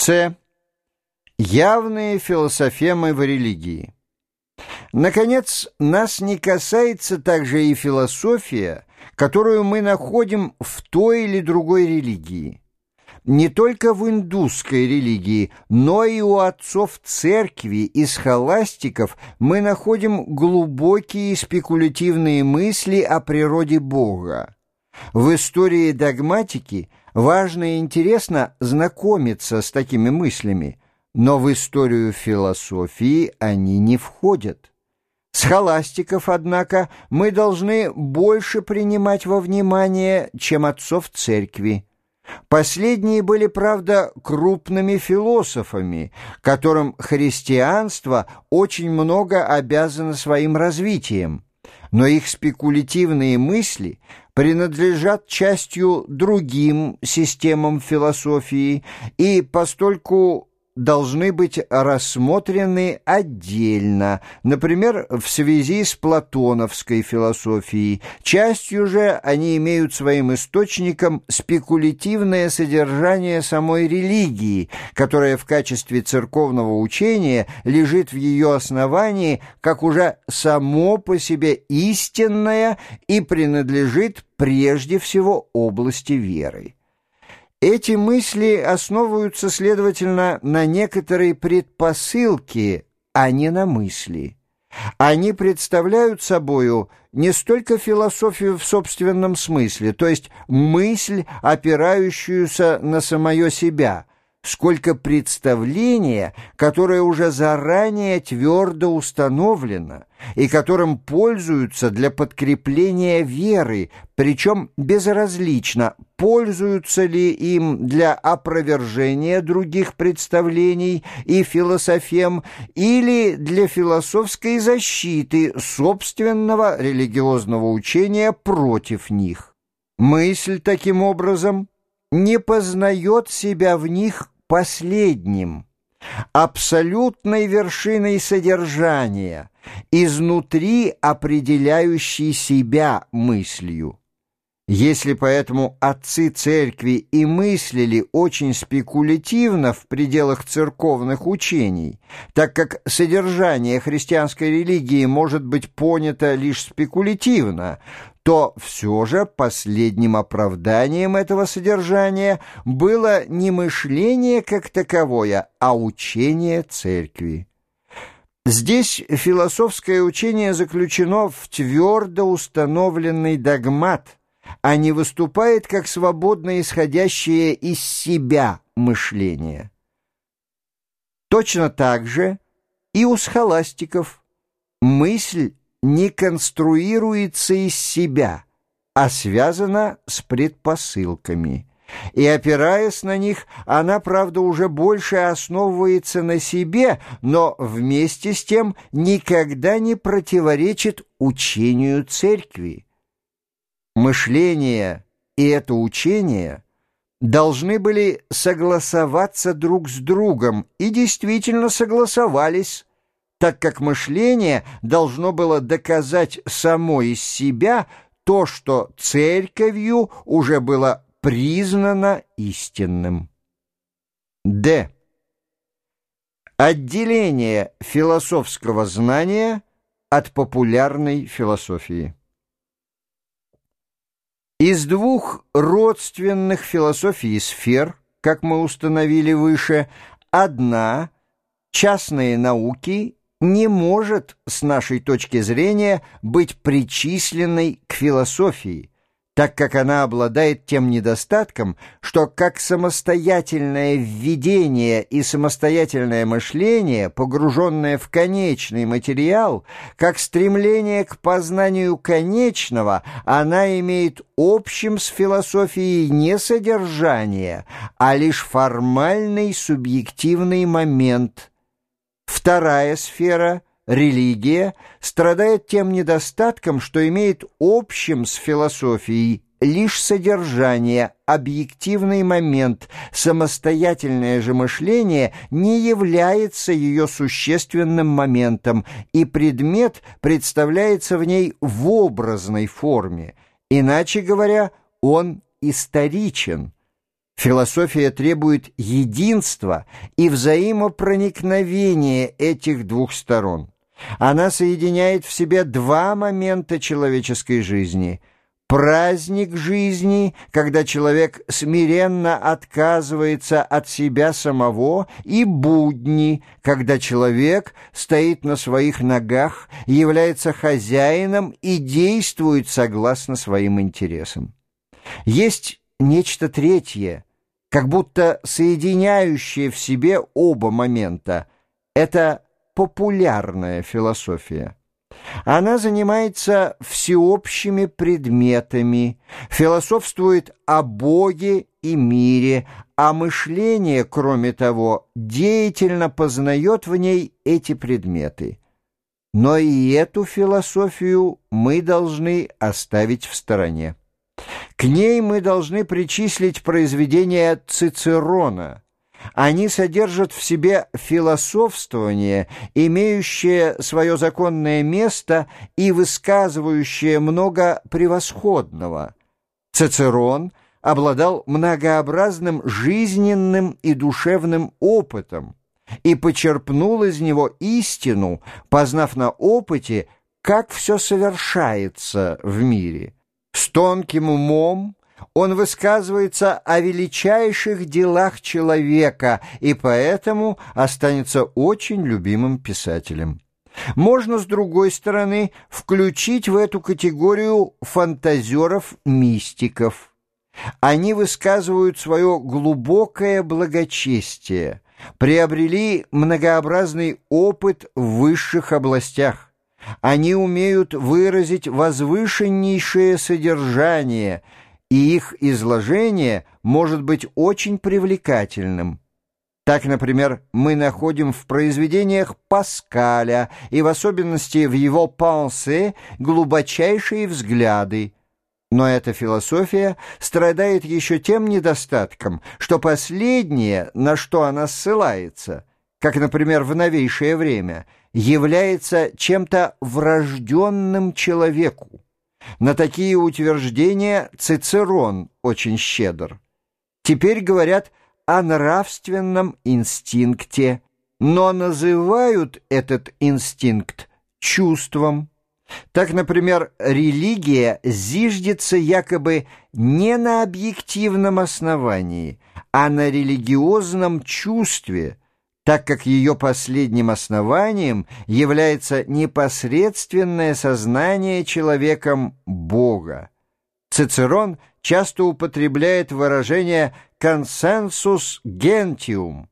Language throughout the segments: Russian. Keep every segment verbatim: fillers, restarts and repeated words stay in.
С. Явные философемы в религии. Наконец, нас не касается также и философия, которую мы находим в той или другой религии. Не только в индусской религии, но и у отцов церкви и схоластиков мы находим глубокие спекулятивные мысли о природе Бога. В истории догматики важно и интересно знакомиться с такими мыслями, но в историю философии они не входят. Схоластиков, однако, мы должны больше принимать во внимание, чем отцов церкви. Последние были, правда, крупными философами, которым христианство очень много обязано своим развитием, но их спекулятивные мысли принадлежат частью другим системам философии и постольку должны быть рассмотрены отдельно, например, в связи с платоновской философией. Частью же они имеют своим источником спекулятивное содержание самой религии, которая в качестве церковного учения лежит в ее основании как уже само по себе истинное и принадлежит прежде всего области веры. Эти мысли основываются, следовательно, на некоторой предпосылке, а не на мысли. Они представляют собою не столько философию в собственном смысле, то есть мысль, опирающуюся на самое себя, сколько представление, которое уже заранее твердо установлено и которым пользуются для подкрепления веры, причем безразлично, пользуются ли им для опровержения других представлений и философем или для философской защиты собственного религиозного учения против них. Мысль, таким образом, не познает себя в них последним, абсолютной вершиной содержания, изнутри определяющей себя мыслью. Если поэтому отцы церкви и мыслили очень спекулятивно в пределах церковных учений, так как содержание христианской религии может быть понято лишь спекулятивно, то все же последним оправданием этого содержания было не мышление как таковое, а учение церкви. Здесь философское учение заключено в твердо установленный догмат, а не выступает как свободно исходящее из себя мышление. Точно так же и у схоластиков мысль не конструируется из себя, а связана с предпосылками. И, опираясь на них, она, правда, уже больше основывается на себе, но вместе с тем никогда не противоречит учению церкви. Мышление и это учение должны были согласоваться друг с другом и действительно согласовались, так как мышление должно было доказать само из себя то, что церковью уже было признано истинным. Д. Отделение философского знания от популярной философии. Из двух родственных философий сфер, как мы установили выше, одна, частные науки, не может, с нашей точки зрения, быть причисленной к философии, так как она обладает тем недостатком, что как самостоятельное введение и самостоятельное мышление, погруженное в конечный материал, как стремление к познанию конечного, она имеет общим с философией не содержание, а лишь формальный субъективный момент. Вторая сфера — религия страдает тем недостатком, что имеет общим с философией лишь содержание, объективный момент, самостоятельное же мышление не является ее существенным моментом, и предмет представляется в ней в образной форме, иначе говоря, он историчен. Философия требует единства и взаимопроникновения этих двух сторон. Она соединяет в себе два момента человеческой жизни: праздник жизни, когда человек смиренно отказывается от себя самого, и будни, когда человек стоит на своих ногах, является хозяином и действует согласно своим интересам. Есть нечто третье, как будто соединяющее в себе оба момента. Это популярная философия. Она занимается всеобщими предметами, философствует о Боге и мире, а мышление, кроме того, деятельно познает в ней эти предметы. Но и эту философию мы должны оставить в стороне. К ней мы должны причислить произведения Цицерона. Они содержат в себе философствование, имеющее свое законное место и высказывающее много превосходного. Цицерон обладал многообразным жизненным и душевным опытом и почерпнул из него истину, познав на опыте, как все совершается в мире. С тонким умом он высказывается о величайших делах человека и поэтому останется очень любимым писателем. Можно, с другой стороны, включить в эту категорию фантазеров-мистиков. Они высказывают свое глубокое благочестие, приобрели многообразный опыт в высших областях. Они умеют выразить возвышеннейшее содержание, и их изложение может быть очень привлекательным. Так, например, мы находим в произведениях Паскаля и в особенности в его «Pensées» глубочайшие взгляды. Но эта философия страдает еще тем недостатком, что последнее, на что она ссылается, как, например, в новейшее время, является чем-то врожденным человеку. На такие утверждения Цицерон очень щедр. Теперь говорят о нравственном инстинкте, но называют этот инстинкт чувством. Так, например, религия зиждется якобы не на объективном основании, а на религиозном чувстве, так как ее последним основанием является непосредственное сознание человеком Бога. Цицерон часто употребляет выражение «consensus gentium».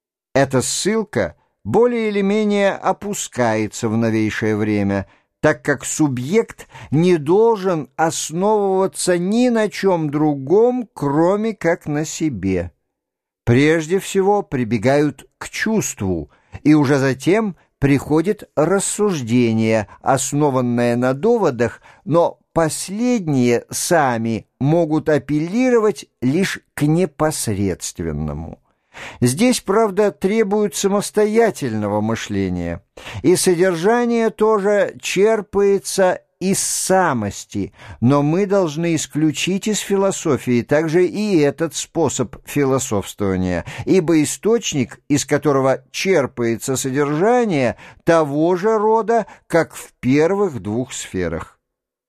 Эта ссылка более или менее опускается в новейшее время, так как субъект не должен основываться ни на чем другом, кроме как на себе. Прежде всего прибегают к чувству, и уже затем приходит рассуждение, основанное на доводах, но последние сами могут апеллировать лишь к непосредственному. Здесь, правда, требуют самостоятельного мышления, и содержание тоже черпается из самости, но мы должны исключить из философии также и этот способ философствования, ибо источник, из которого черпается содержание, того же рода, как в первых двух сферах.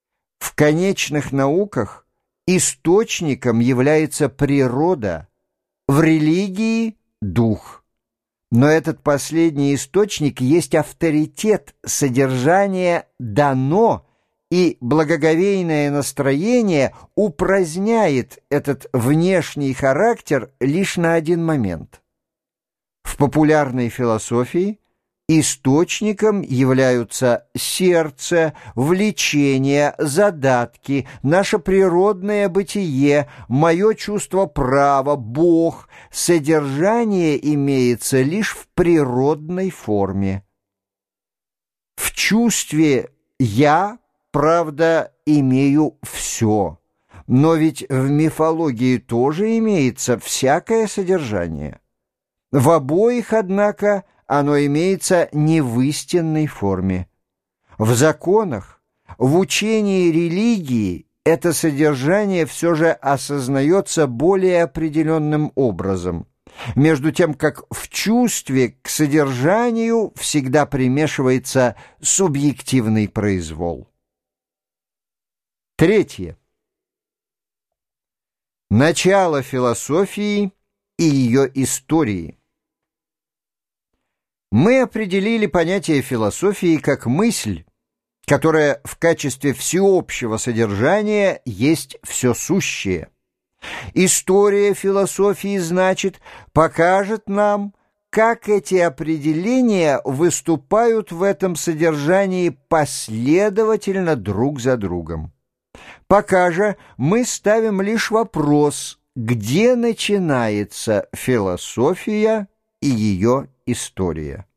В конечных науках источником является природа, в религии – дух. Но этот последний источник есть авторитет, содержание дано, и благоговейное настроение упраздняет этот внешний характер лишь на один момент. В популярной философии источником являются сердце, влечение, задатки, наше природное бытие, мое чувство права, Бог. Содержание имеется лишь в природной форме. В чувстве «я», правда, имею все, но ведь в мифологии тоже имеется всякое содержание. В обоих, однако, оно имеется не в истинной форме. В законах, в учении религии это содержание все же осознается более определенным образом, между тем как в чувстве к содержанию всегда примешивается субъективный произвол. Третье. Начало философии и ее истории. Мы определили понятие философии как мысль, которая в качестве всеобщего содержания есть все сущее. История философии, значит, покажет нам, как эти определения выступают в этом содержании последовательно друг за другом. Пока же мы ставим лишь вопрос, где начинается философия и ее история.